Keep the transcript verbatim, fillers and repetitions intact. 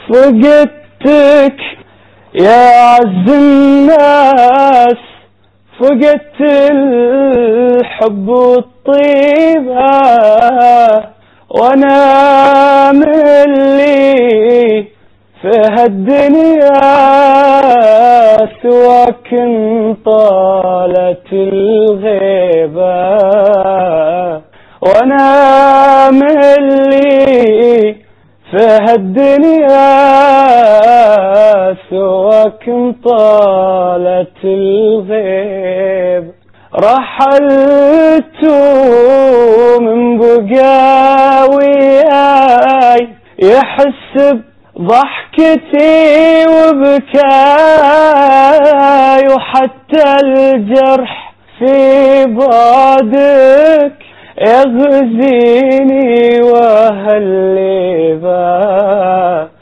فقدتك يا عز الناس، فقدت الحب والطيبة، وانا من اللي في هالدنيا سواك طالت الغيبة، وانا من اللي في هالدنيا سواك طالت الغيب. رحلت من بقاوياي يحس بضحكتي وبكاي، وحتى الجرح في بعدك يغزيني وهالليبة.